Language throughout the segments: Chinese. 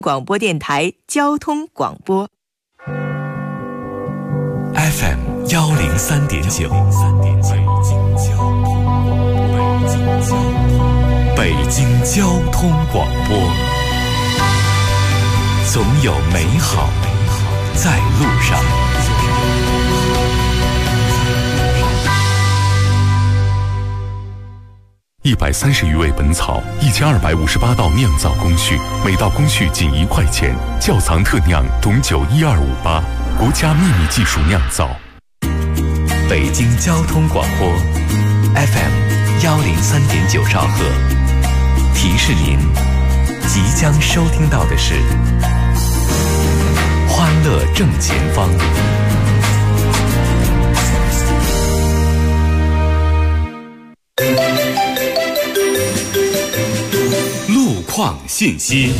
广播电台交通广播 FM 103.9，北京交通广播，总有美好在路上。130余味本草，1258道酿造工序，每道工序仅1块钱。窖藏特酿董酒12588，国家秘密技术酿造。北京交通广播 FM 103.9兆赫，提示您即将收听到的是欢乐正前方。路况信息。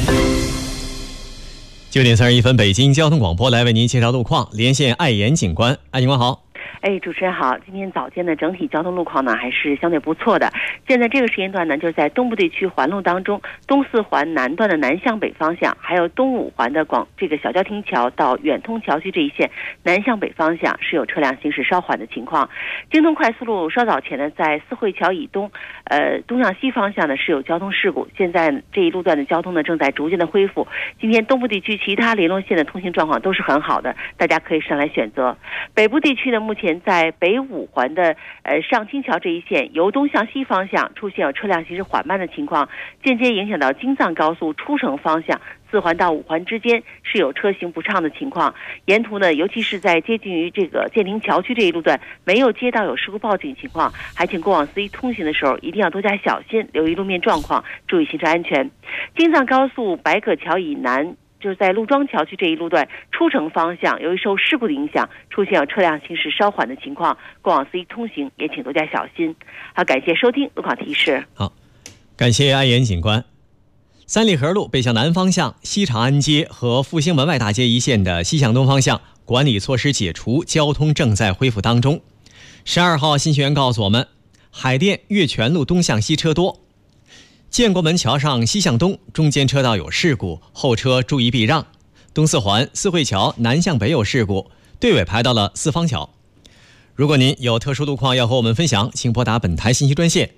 9点31分，北京交通广播来为您介绍路况，连线艾岩警官。艾警官好。 主持人好，今天早间的整体交通路况呢还是相对不错的。现在这个时间段呢，就是在东部地区环路当中，东四环南段的南向北方向，还有东五环的这个小交亭桥到远通桥区这一线南向北方向是有车辆行驶稍缓的情况。京通快速路稍早前呢，在四惠桥以东，东向西方向呢是有交通事故，现在这一路段的交通呢正在逐渐的恢复。今天东部地区其他联络线的通行状况都是很好的，大家可以上来选择。北部地区呢，目前在北五环的上清桥这一线由东向西方向出现有车辆行驶缓慢的情况，间接影响到京藏高速出城方向4环到5环之间是有车行不畅的情况。沿途呢，尤其是在接近于这个建宁桥区这一路段，没有接到有事故报警情况，还请过往司机通行的时候一定要多加小心，留意路面状况，注意行车安全。京藏高速白葛桥以南，就是在陆庄桥区这一路段出城方向，由于受事故的影响，出现有车辆行驶稍缓的情况，过往司机通行也请多加小心。好，感谢收听路况提示。 好，感谢艾岩警官。三里河路北向南方向西长安街和复兴门外大街一线的西向东方向管理措施解除，交通正在恢复当中。12号信息员告诉我们，海淀月泉路东向西车多，建国门桥上西向东中间车道有事故，后车注意避让。东四环四惠桥南向北有事故，队尾排到了四方桥。如果您有特殊路况要和我们分享，请拨打本台信息专线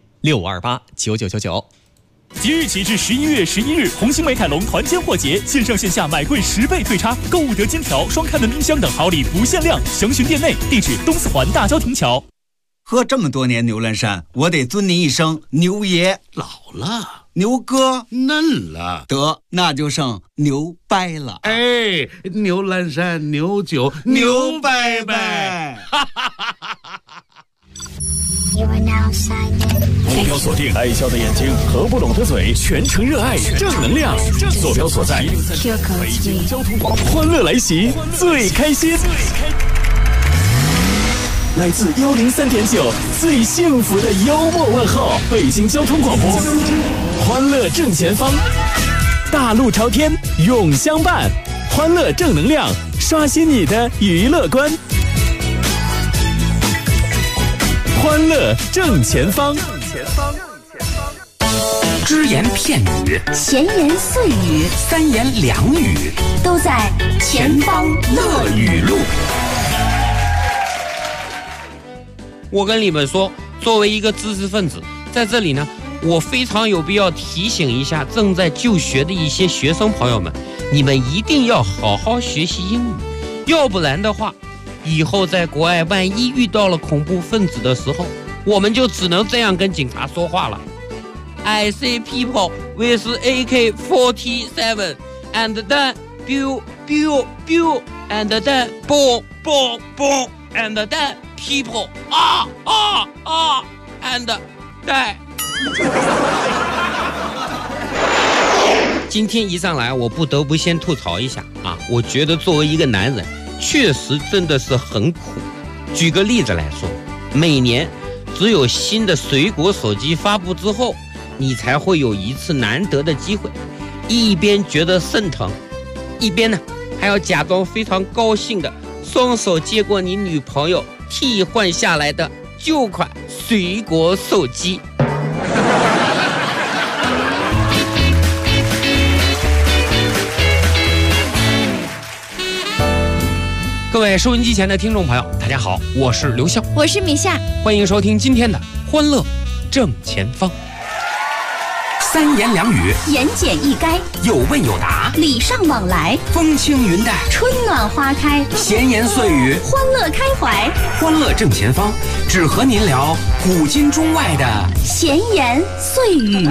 65289999。 即日起至11月11日，红星美凯龙团坚货节，线上线下买贵10倍退差，购物得金条、双开门冰箱等好礼不限量，详询店内。地址东四环大交亭桥。 喝这么多年牛栏山，我得尊您一声牛爷。 老了， 牛哥嫩了， 得那就剩牛掰了。 哎，牛栏山牛酒牛掰掰。 目标锁定爱笑的眼睛和不拢的嘴，全程热爱正能量。坐标所在北京交通广播，欢乐来袭，最开心。来自103.9最幸福的幽默问候，北京交通广播，欢乐正前方，大路朝天永相伴，欢乐正能量，刷新你的娱乐观。欢乐正前方， 只言片语， 闲言碎语， 三言两语， 都在前方乐语录。 我跟你们说，作为一个知识分子，在这里呢，我非常有必要提醒一下正在就学的一些学生朋友们，你们一定要好好学习英语，要不然的话，以后在国外万一遇到了恐怖分子的时候，我们就只能这样跟警察说话了。I see people with AK-47 and then pew pew pew and then boom boom boom and then people and die。今天一上来，我不得不先吐槽一下啊！我觉得作为一个男人，确实真的是很苦。举个例子来说，每年只有新的水果手机发布之后，你才会有一次难得的机会，一边觉得肾疼，一边呢还要假装非常高兴的双手接过你女朋友替换下来的旧款水果手机。 位收音机前的听众朋友，大家好，我是刘笑， 我是米夏， 欢迎收听今天的欢乐正前方。 三言两语， 言简意赅， 有问有答， 礼尚往来， 风轻云淡， 春暖花开， 闲言碎语， 欢乐开怀， 欢乐正前方，只和您聊古今中外的闲言碎语。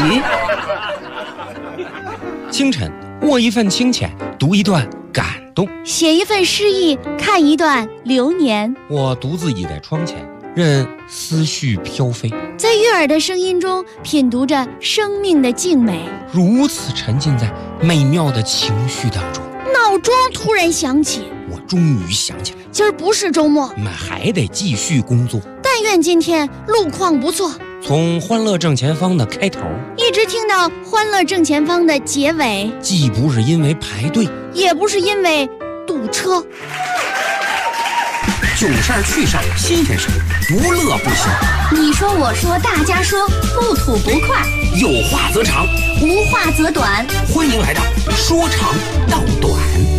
清晨，握一份清浅，读一段感动， 写一份诗意，看一段流年。 我独自倚在窗前，任思绪飘飞， 在悦耳的声音中品读着生命的静美， 如此沉浸在美妙的情绪当中。 闹钟突然响起， 我终于想起来， 今儿不是周末， 我们还得继续工作。 但愿今天路况不错， 从欢乐正前方的开头一直听到欢乐正前方的结尾， 既不是因为排队， 也不是因为堵车。 囧事儿趣事儿新鲜事儿，不乐不行。 你说我说大家说，不吐不快， 有话则长， 无话则短。 欢迎来到说长道短。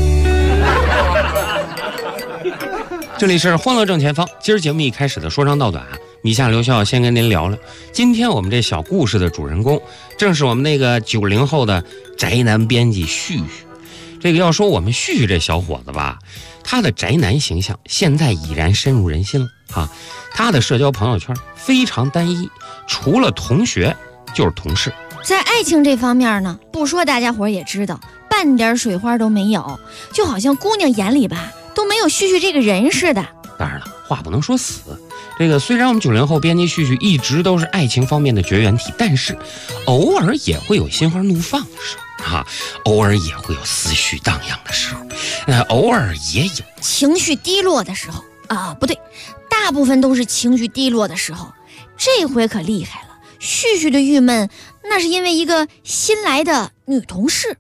这里是欢乐正前方，今儿节目一开始的说长道短啊，米夏刘笑先跟您聊聊。今天我们这小故事的主人公，正是我们那个90后的宅男编辑旭旭。这个要说我们旭旭这小伙子吧，他的宅男形象现在已然深入人心了啊。他的社交朋友圈非常单一，除了同学就是同事。 在爱情这方面呢，不说大家伙也知道，半点水花都没有，就好像姑娘眼里吧都没有旭旭这个人似的。 当然了，话不能说死。这个虽然我们90后编辑旭旭一直都是爱情方面的绝缘体，但是偶尔也会有心花怒放的时候啊，偶尔也会有思绪荡漾的时候，偶尔也有情绪低落的时候啊，不对，大部分都是情绪低落的时候。这回可厉害了，旭旭的郁闷那是因为一个新来的女同事。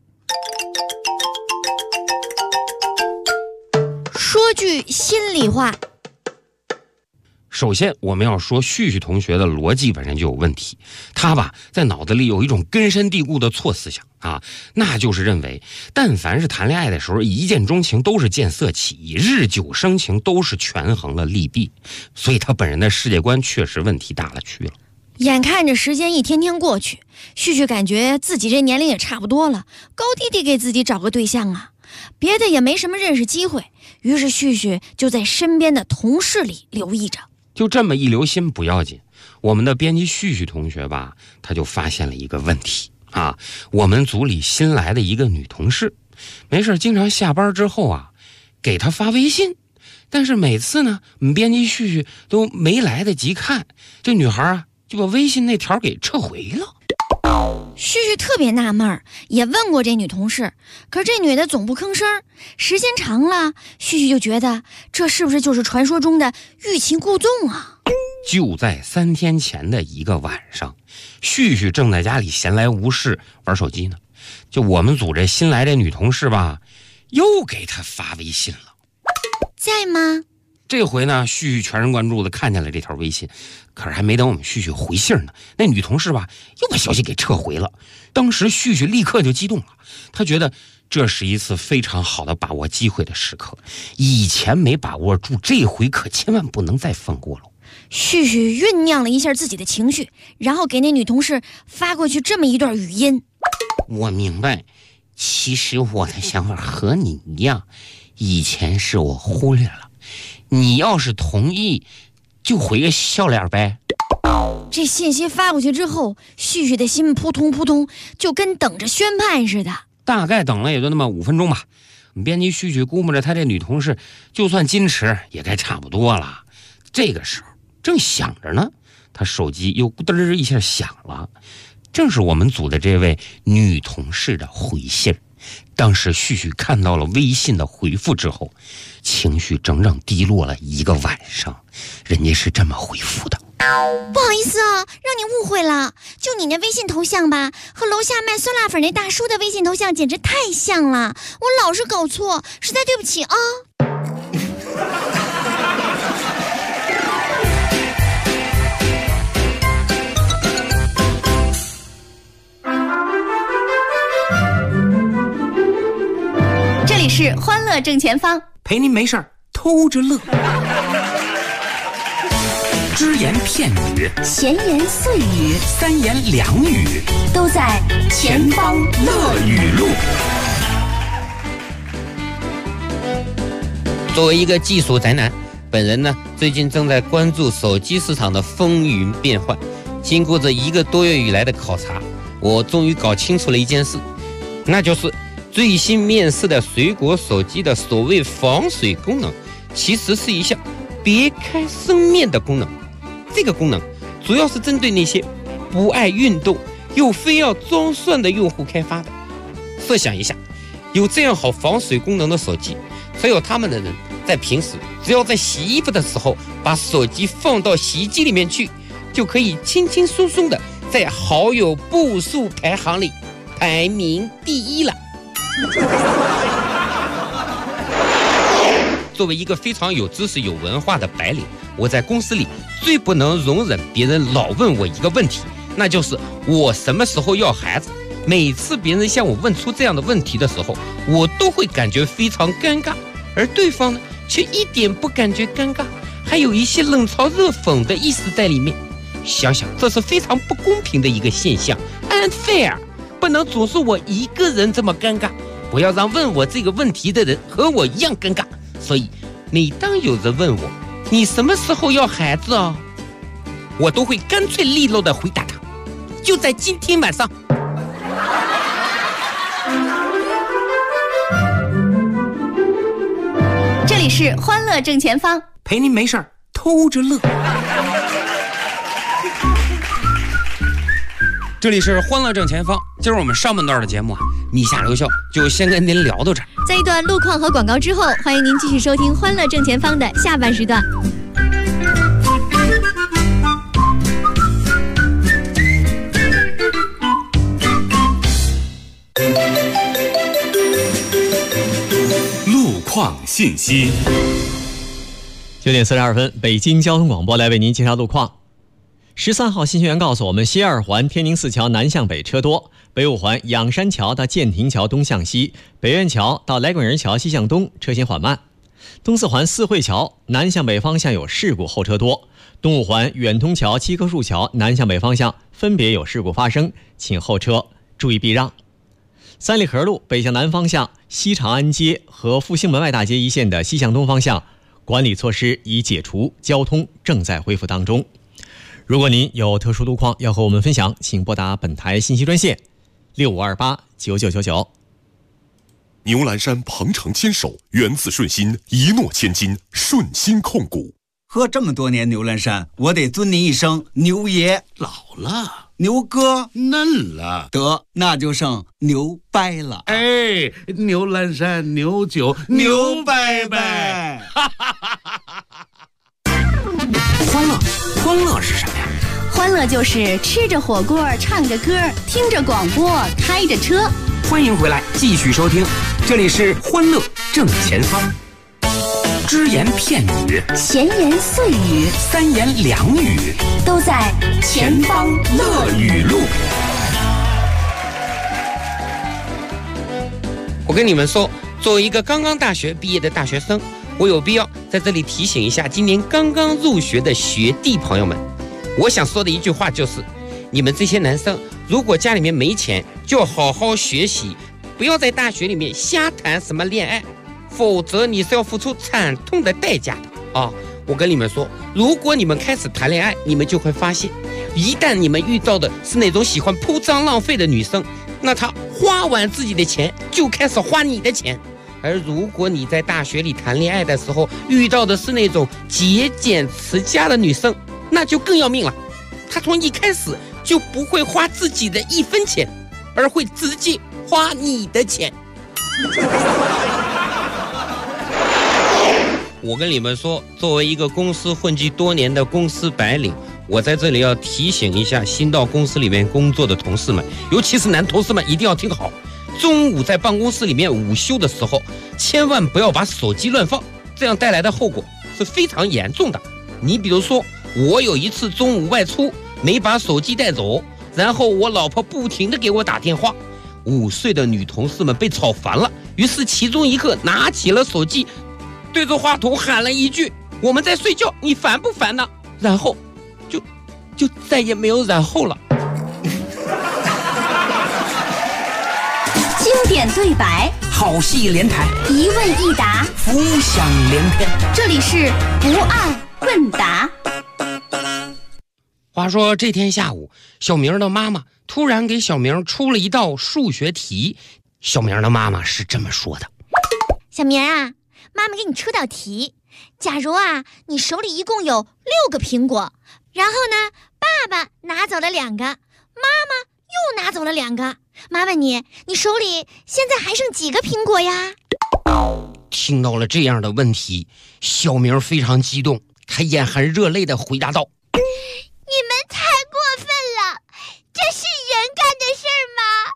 说句心里话， 首先我们要说旭旭同学的逻辑本身就有问题，他吧在脑子里有一种根深蒂固的错思想啊，那就是认为但凡是谈恋爱的时候一见钟情都是见色起意，日久生情都是权衡了利弊，所以他本人的世界观确实问题大了去了。 眼看着时间一天天过去，旭旭感觉自己这年龄也差不多了，高低得给自己找个对象啊，别的也没什么认识机会，于是旭旭就在身边的同事里留意着。 就这么一留心不要紧，我们的编辑旭旭同学吧，他就发现了一个问题啊，我们组里新来的一个女同事，没事经常下班之后啊给他发微信，但是每次呢我们编辑旭旭都没来得及看，这女孩啊就把微信那条给撤回了。 旭旭特别纳闷，也问过这女同事，可是这女的总不吭声。时间长了，旭旭就觉得这是不是就是传说中的欲擒故纵啊？ 就在3天前的一个晚上，旭旭正在家里闲来无事玩手机呢，就我们组这新来这女同事吧，又给他发微信了。 在吗？ 这回呢，旭旭全神贯注的看见了这条微信，可是还没等我们旭旭回信呢，那女同事吧又把消息给撤回了。当时旭旭立刻就激动了，他觉得这是一次非常好的把握机会的时刻，以前没把握住，这回可千万不能再放过了。 旭旭酝酿了一下自己的情绪，然后给那女同事发过去这么一段语音： 我明白，其实我的想法和你一样，以前是我忽略了，你要是同意就回个笑脸呗。 这信息发过去之后，旭旭的心扑通扑通，就跟等着宣判似的。 大概等了也就那么5分钟吧，我们编辑旭旭估摸着他这女同事就算矜持也该差不多了。这个时候正想着呢，他手机又咕噔一下响了，正是我们组的这位女同事的回信。当时旭旭看到了微信的回复之后，情绪整整低落了1个晚上。人家是这么回复的： 不好意思啊，让你误会了，就你那微信头像吧，和楼下卖酸辣粉那大叔的微信头像简直太像了，我老是搞错，实在对不起啊。这里是欢乐正前方， 陪您没事儿偷着乐。只言片语， 闲言碎语， 三言两语， 都在前方乐语录。 作为一个技术宅男，本人呢最近正在关注手机市场的风云变幻。经过这1个多月以来的考察，我终于搞清楚了一件事，那就是最新面世的水果手机的所谓防水功能，其实是一项别开生面的功能。这个功能主要是针对那些不爱运动又非要装蒜的用户开发的。设想一下，有这样好防水功能的手机，持有它们的人在平时只要在洗衣服的时候把手机放到洗衣机里面去，就可以轻轻松松的在好友步数排行里排名第1了。作为一个非常有知识有文化的白领，我在公司里最不能容忍别人老问我一个问题，那就是我什么时候要孩子。每次别人向我问出这样的问题的时候，我都会感觉非常尴尬，而对方呢却一点不感觉尴尬，还有一些冷嘲热讽的意思在里面。想想这是非常不公平的一个现象 ，unfair， 不能总是我一个人这么尴尬，不要让问我这个问题的人和我一样尴尬。所以每当有人问我你什么时候要孩子啊，我都会干脆利落的回答他，就在今天晚上。 这里是欢乐正前方， 陪您没事儿偷着乐。 这里是欢乐正前方，今儿我们上半段的节目啊，米下留校就先跟您聊到这儿。 在一段路况和广告之后，欢迎您继续收听欢乐正前方的下半时段。 路况信息 9点42分，北京交通广播来为您介绍路况。13号信息员告诉我们，西2环天宁寺桥南向北车多，北5环仰山桥到建亭桥东向西，北苑桥到来滚人桥西向东车行缓慢。东4环四惠桥南向北方向有事故，后车多。东5环远通桥七棵树桥南向北方向分别有事故发生，请后车注意避让。三里河路北向南方向西长安街和复兴门外大街一线的西向东方向管理措施已解除，交通正在恢复当中。如果您有特殊路况要和我们分享，请拨打本台信息专线65289999。 牛栏山鹏程牵手，源自顺心，一诺千金，顺心控股。 喝这么多年牛栏山，我得尊您一声牛爷。 老了， 牛哥嫩了， 得那就剩牛掰了。 哎，牛栏山牛酒牛掰掰。 欢乐是什么呀？ 欢乐就是吃着火锅，唱着歌，听着广播，开着车。 欢迎回来，继续收听，这里是欢乐正前方。只言片语， 闲言碎语， 三言两语， 都在前方乐语录。 我跟你们说，作为一个刚刚大学毕业的大学生，我有必要在这里提醒一下今年刚刚入学的学弟朋友们。我想说的一句话就是，你们这些男生如果家里面没钱，就要好好学习，不要在大学里面瞎谈什么恋爱，否则你是要付出惨痛的代价的啊！我跟你们说，如果你们开始谈恋爱，你们就会发现，一旦你们遇到的是那种喜欢铺张浪费的女生，那她花完自己的钱就开始花你的钱。而如果你在大学里谈恋爱的时候遇到的是那种节俭持家的女生，那就更要命了。她从一开始就不会花自己的1分钱，而会直接花你的钱。我跟你们说，作为一个公司混迹多年的公司白领，我在这里要提醒一下新到公司里面工作的同事们，尤其是男同事们一定要听好，中午在办公室里面午休的时候，千万不要把手机乱放，这样带来的后果是非常严重的。你比如说，我有一次中午外出没把手机带走，然后我老婆不停地给我打电话，5岁的女同事们被吵烦了，于是其中一个拿起了手机对着话筒喊了一句：“我们在睡觉，你烦不烦呢？”然后就再也没有然后了。 经典对白， 好戏连台， 一问一答， 浮想联翩。 这里是不二问答。 话说这天下午，小明的妈妈突然给小明出了一道数学题。小明的妈妈是这么说的： 小明啊，妈妈给你出道题。假如啊，你手里一共有6个苹果，然后呢，爸爸拿走了2个，妈妈又拿走了2个。妈问你，你手里现在还剩几个苹果呀？ 听到了这样的问题，小明非常激动，他眼含热泪地回答道： 你们太过分了，这是人干的事儿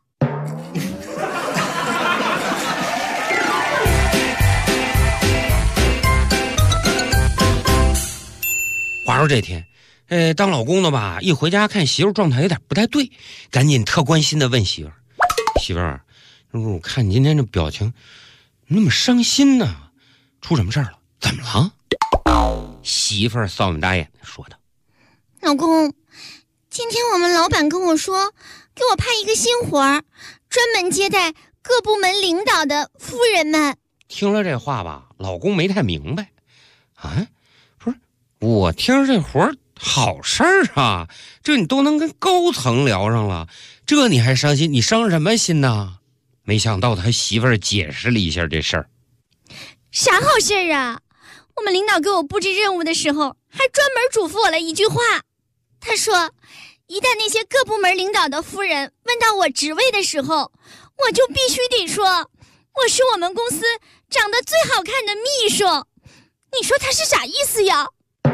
吗？话说这天，当老公的吧，一回家看媳妇状态有点不太对，赶紧特关心的问媳妇儿：媳妇儿，我看你今天这表情那么伤心呢，出什么事儿了？怎么了？媳妇儿扫你大眼说的： 老公，今天我们老板跟我说，给我派一个新活儿，专门接待各部门领导的夫人们。 听了这话吧，老公没太明白啊，不是，我听着这活儿好事儿啊，这你都能跟高层聊上了，这你还伤心？你伤什么心呢？没想到他媳妇儿解释了一下这事儿。 啥好事儿啊？我们领导给我布置任务的时候，还专门嘱咐我了一句话。他说，一旦那些各部门领导的夫人问到我职位的时候，我就必须得说，我是我们公司长得最好看的秘书。你说他是啥意思呀？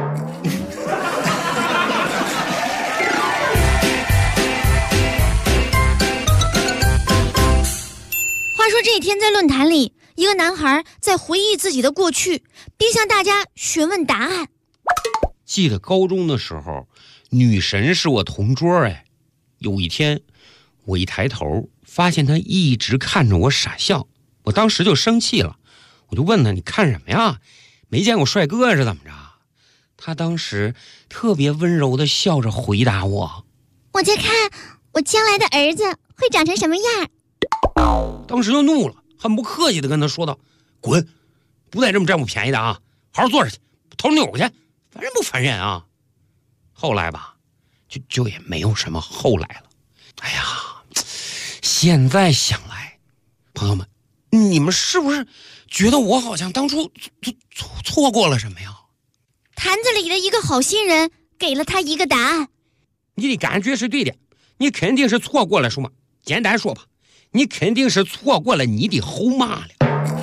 话说这一天在论坛里，一个男孩在回忆自己的过去，并向大家询问答案。 记得高中的时候，女神是我同桌哎。有一天，我一抬头发现她一直看着我傻笑，我当时就生气了，我就问她：“你看什么呀？没见过帅哥是怎么着？”她当时特别温柔地笑着回答我：“ 我在看我将来的儿子会长成什么样。” 当时就怒了，很不客气地跟她说道：“滚，不带这么占我便宜的啊！好好坐着去，头扭过去，烦人不烦人啊？”后来吧，就也没有什么后来了。哎呀，现在想来，朋友们，你们是不是觉得我好像当初错过了什么呀？ 坛子里的一个好心人给了他一个答案。 你的感觉是对的，你肯定是错过了什么。简单说吧，你肯定是错过了你的后妈了。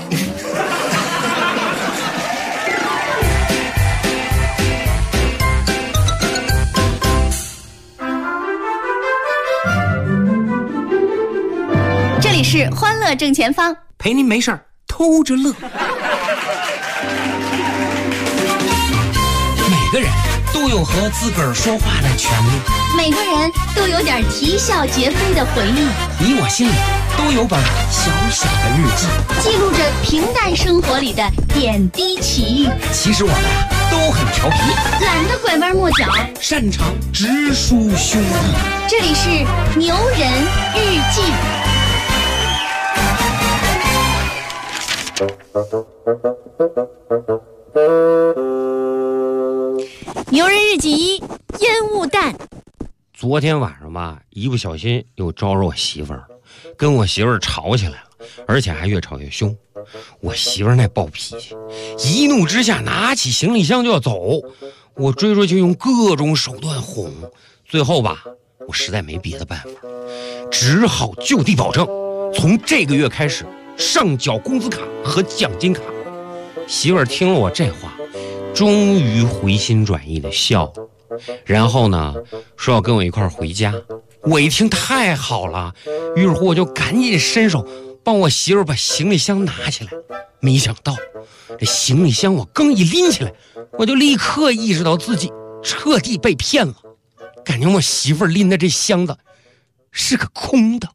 这里是欢乐正前方， 陪您没事儿偷着乐。每个人都有和自个儿说话的权利， 每个人都有点啼笑皆非的回忆。 你我心里都有本小小的日记， 记录着平淡生活里的点滴奇遇。 其实我们都很调皮， 懒得拐弯抹角， 擅长直抒胸臆。 这里是牛人日记。 牛人日记1：烟雾弹。 昨天晚上吧，一不小心又招着我媳妇儿了，跟我媳妇儿吵起来了，而且还越吵越凶。我媳妇儿那暴脾气，一怒之下拿起行李箱就要走，我追就用各种手段哄，最后吧，我实在没别的办法，只好就地保证，从这个月开始上缴工资卡和奖金卡。媳妇儿听了我这话，终于回心转意的笑了，然后呢，说要跟我一块儿回家。我一听太好了，于是乎我就赶紧伸手帮我媳妇儿把行李箱拿起来。没想到这行李箱我刚一拎起来，我就立刻意识到自己彻底被骗了，感觉我媳妇儿拎的这箱子是个空的。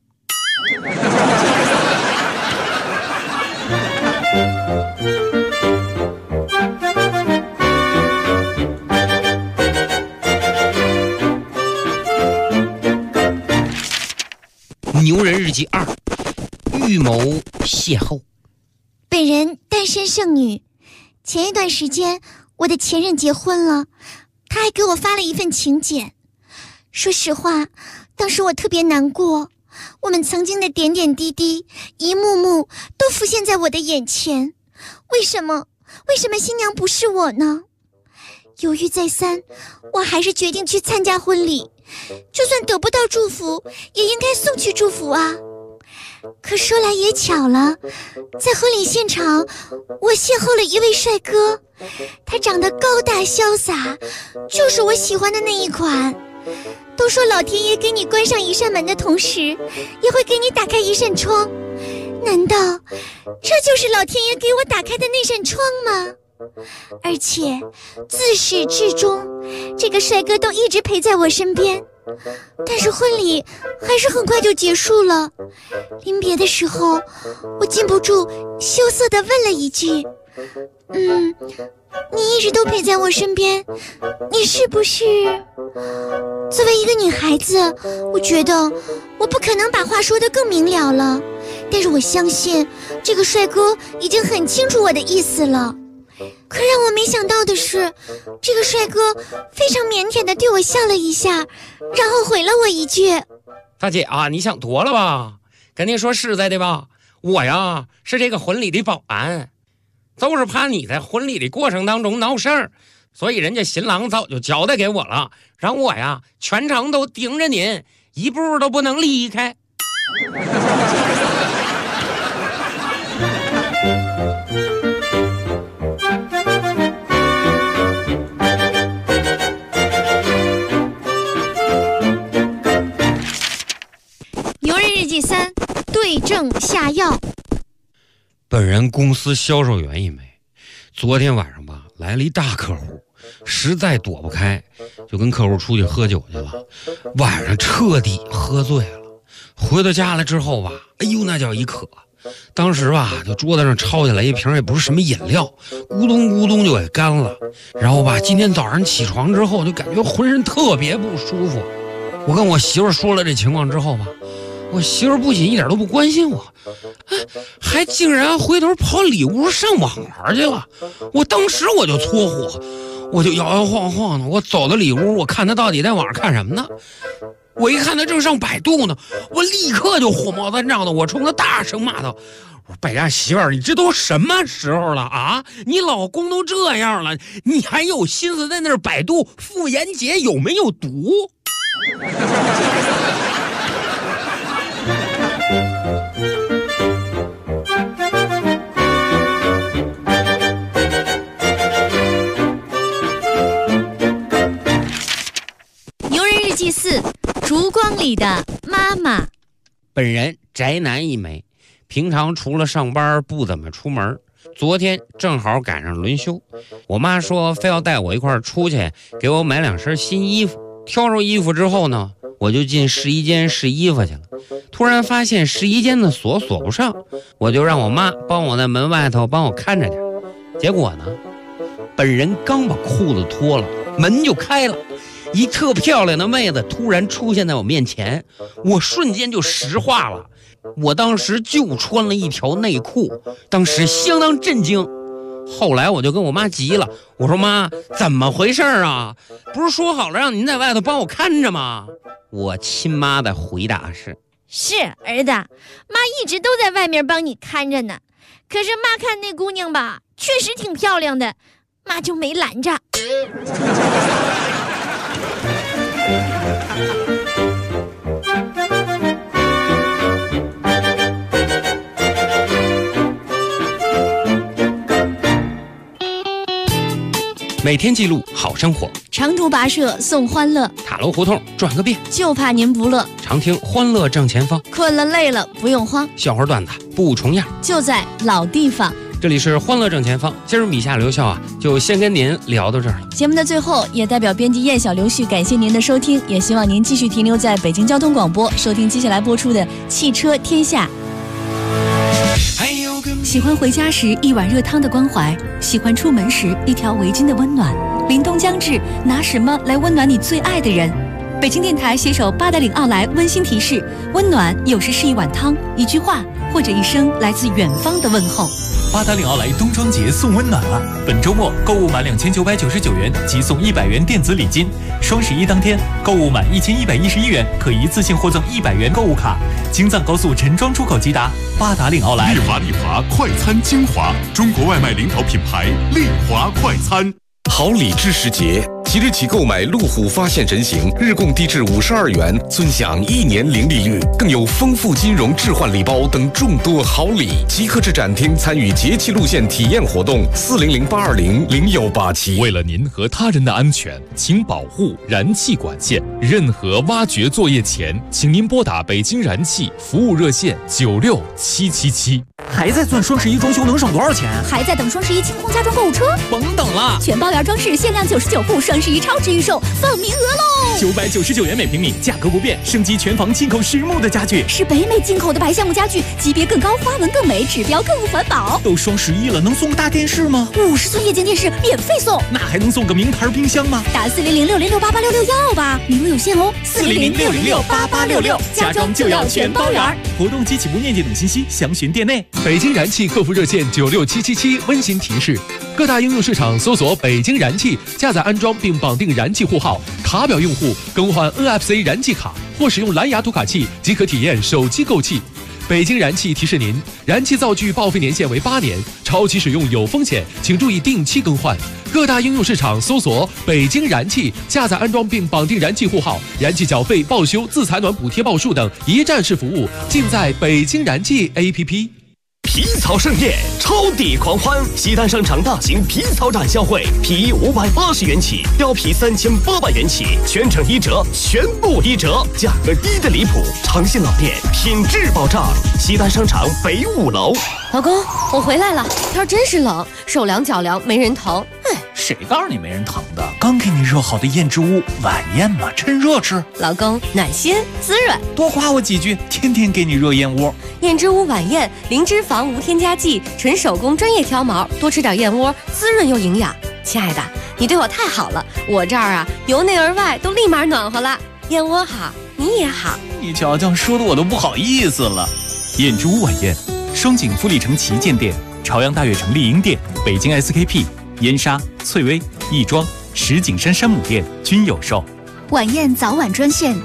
牛人日记2，预谋邂逅。 本人单身剩女，前一段时间我的前任结婚了，他还给我发了一份请柬。说实话，当时我特别难过，我们曾经的点点滴滴一幕幕都浮现在我的眼前。为什么新娘不是我呢？犹豫再三，我还是决定去参加婚礼，就算得不到祝福也应该送去祝福啊。可说来也巧了，在婚礼现场我邂逅了一位帅哥，他长得高大潇洒，就是我喜欢的那一款。都说老天爷给你关上一扇门的同时，也会给你打开一扇窗，难道这就是老天爷给我打开的那扇窗吗？而且自始至终，这个帅哥都一直陪在我身边。但是婚礼还是很快就结束了。临别的时候，我禁不住羞涩地问了一句：你一直都陪在我身边，你是不是？作为一个女孩子，我觉得我不可能把话说得更明了了，但是我相信这个帅哥已经很清楚我的意思了。可让我没想到的是，这个帅哥非常腼腆地对我笑了一下，然后回了我一句： 大姐啊，你想多了吧？跟你说实在的吧，我呀是这个婚礼的保安，就是怕你在婚礼的过程当中闹事儿，所以人家新郎早就交代给我了，让我呀全程都盯着您，一步都不能离开。 牛人日记3，对症下药。 本人公司销售员一枚，昨天晚上吧来了一大客户，实在躲不开，就跟客户出去喝酒去了，晚上彻底喝醉了。回到家来之后吧，哎呦那叫一渴，当时吧就桌子上抄起来一瓶也不是什么饮料，咕咚咕咚就给干了。然后吧今天早上起床之后就感觉浑身特别不舒服。我跟我媳妇说了这情况之后吧，我媳妇不仅一点都不关心我，还竟然回头跑里屋上网玩去了。我当时我就搓火，我就摇摇晃晃的，我走到里屋，我看他到底在网上看什么呢？我一看他正上百度呢，我立刻就火冒三丈的，我冲他大声骂道：我说败家媳妇儿，你这都什么时候了啊？你老公都这样了，你还有心思在那儿百度妇炎洁有没有毒？ 牛人日记4，烛光里的妈妈。 本人宅男一枚，平常除了上班不怎么出门。昨天正好赶上轮休，我妈说非要带我一块儿出去，给我买2身新衣服。挑着衣服之后呢，我就进试衣间试衣服去了。突然发现试衣间的锁不上，我就让我妈帮我在门外头帮我看着点。结果呢，本人刚把裤子脱了，门就开了，一特漂亮的妹子突然出现在我面前，我瞬间就石化了。我当时就穿了一条内裤，当时相当震惊。后来我就跟我妈急了，我说妈，怎么回事啊？不是说好了让您在外头帮我看着吗？我亲妈的回答是儿子，妈一直都在外面帮你看着呢，可是妈看那姑娘吧确实挺漂亮的，妈就没拦着。 每天记录好生活， 长途跋涉送欢乐， 塔楼胡同转个遍， 就怕您不乐。 常听欢乐正前方， 困了累了不用慌， 笑话段子不重样， 就在老地方。 这里是欢乐正前方，今儿米夏刘笑就先跟您聊到这儿了。 节目的最后，也代表编辑燕小刘旭感谢您的收听，也希望您继续停留在北京交通广播，收听接下来播出的汽车天下。 喜欢回家时一碗热汤的关怀，喜欢出门时一条围巾的温暖。凛冬将至，拿什么来温暖你最爱的人？ 北京电台携手八达岭奥莱温馨提示：温暖有时是一碗汤、一句话，或者一声来自远方的问候。 八达岭奥莱冬装节送温暖了！本周末购物满2999元即送100元电子礼金。双11当天购物满1111元可一次性获赠100元购物卡。京藏高速陈庄出口即达。八达岭奥莱。 丽华快餐精华，中国外卖领导品牌丽华快餐。 好礼之时节，即日起购买路虎发现人形，日供低至52元，尊享1年零利率，更有丰富金融置换礼包等众多好礼。即刻至展厅参与节气路线体验活动，400-820-0187。 为了您和他人的安全，请保护燃气管线。任何挖掘作业前，请您拨打北京燃气服务热线96777。 还在算双11装修能省多少钱？ 还在等双11清空家装购物车？ 甭等了， 全包圆装饰限量99户，双11超值预售，放名额喽 ！999元每平米，价格不变，升级全房进口实木的家具， 是北美进口的白橡木家具，级别更高，花纹更美，指标更环保。 都双11了，能送个大电视吗 ？50寸液晶电视免费送， 那还能送个名牌冰箱吗？ 打400-606-8866要吧，名额有限哦！400-606-8866，家装就要全包圆。 活动及起步面积等信息详询店内。 北京燃气客服热线96777温馨提示：各大应用市场搜索北京燃气，下载安装并绑定燃气户号，卡表用户更换 NFC 燃气卡或使用蓝牙读卡器即可体验手机购气。北京燃气提示您，燃气灶具报废年限为8年，超期使用有风险，请注意定期更换。各大应用市场搜索北京燃气，下载安装并绑定燃气户号，燃气缴费、报修、自采暖补贴报数等一站式服务尽在北京燃气 APP。 皮草盛宴，超抵狂欢！西单商场大型皮草展销会，皮衣580元起，貂皮3800元起，全程1折，全部1折，价格低的离谱。诚信老店，品质保障。西单商场北5楼。 老公，我回来了，天真是冷，手凉脚凉没人疼。哎， 谁告诉你没人疼的？刚给你热好的燕之屋晚宴嘛，趁热吃。 老公暖心滋润， 多夸我几句，天天给你热燕窝。 燕之屋晚宴，零脂肪无添加剂，纯手工专业挑毛，多吃点燕窝，滋润又营养。亲爱的，你对我太好了，我这儿啊由内而外都立马暖和了。燕窝好，你也好。 你瞧瞧，说的我都不好意思了。燕之屋晚宴，双井富力城旗舰店、朝阳大悦城丽婴店、北京 SKP、燕莎、翠微、亦庄、石景山山姆店均有售。 晚宴早晚专线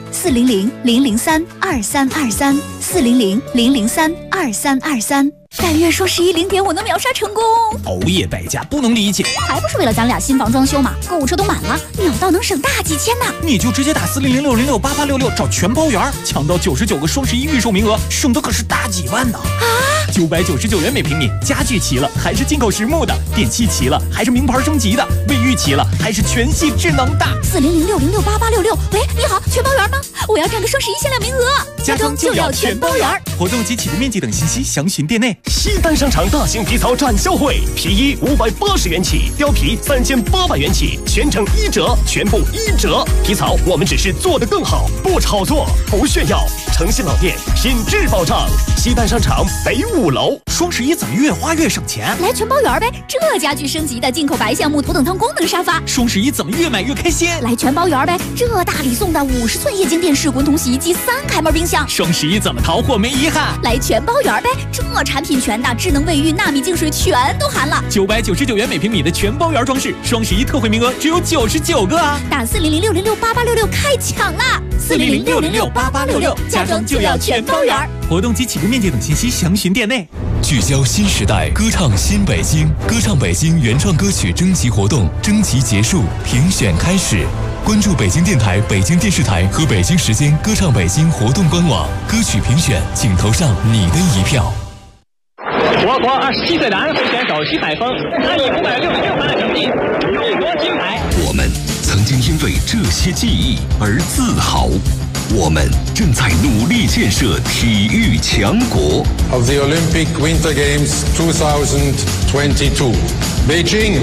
400-003-2323，400-003-2323。但愿双11零点我能秒杀成功。 熬夜败家不能理解， 还不是为了咱俩新房装修嘛？购物车都满了，秒到能省大几千呢。 你就直接打400-606-8866找全包圆，抢到99个双11预售名额，省的可是大几万呢！啊！999元每平米，家具齐了还是进口实木的，电器齐了还是名牌升级的，卫浴齐了还是全系智能的。 400-606-8866。喂，你好，全包圆吗？我要占个双11限量名额。 家装就要全包圆。活动及起步面积等信息详询店内。 西单商场大型皮草展销会，皮衣580元起，貂皮3800元起，全程1折，全部1折。皮草我们只是做得更好，不炒作，不炫耀。诚信老店，品质保障。西单商场北5楼。 双11怎么越花越省钱？ 来全包圆呗！这家具升级的进口白橡木头等舱功能沙发。 双11怎么越买越开心？ 来全包圆呗！这大礼送的50寸液晶电视、滚筒洗衣机、3开门冰箱。 双11怎么淘货没遗憾？ 来全包圆呗！这产品全的，智能卫浴、纳米净水全都含了。 999元每平米的全包圆装饰，双11特惠名额只有99个啊！ 打400-606-8866开抢啦！400-606-8866，家装就要全包圆。 活动及起步面积等信息详询店内。 聚焦新时代，歌唱新北京，歌唱北京原创歌曲征集活动征集结束，评选开始。关注北京电台、北京电视台和北京时间歌唱北京活动官网，歌曲评选，请投上你的一票。 我国27岁男会选手徐海峰，他以566分的成绩勇夺金牌。 我们曾经因为这些记忆而自豪，我们正在努力建设体育强国。 Of the Olympic Winter Games 2022, Beijing。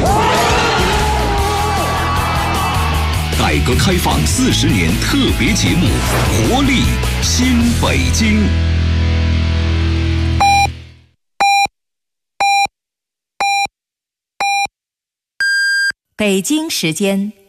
改革开放40年特别节目，活力新北京。 北京时间